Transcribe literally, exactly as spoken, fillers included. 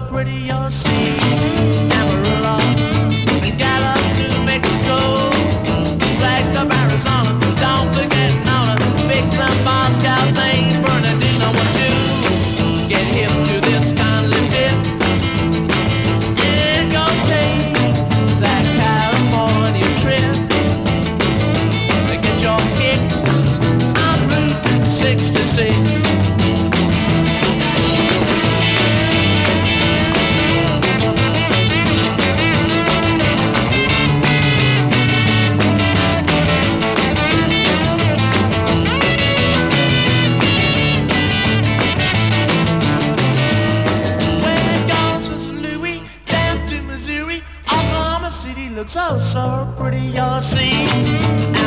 so pretty, you'll see. Amarillo and Gallup, New Mexico, Flagstaff, Arizona. Don't forget Nona, Big Sun, Moscow, Saint Bernardino. I want to get hip to this kind of tip and go take that California trip. Get your kicks on Route sixty-six. Looks oh so pretty, you'll see.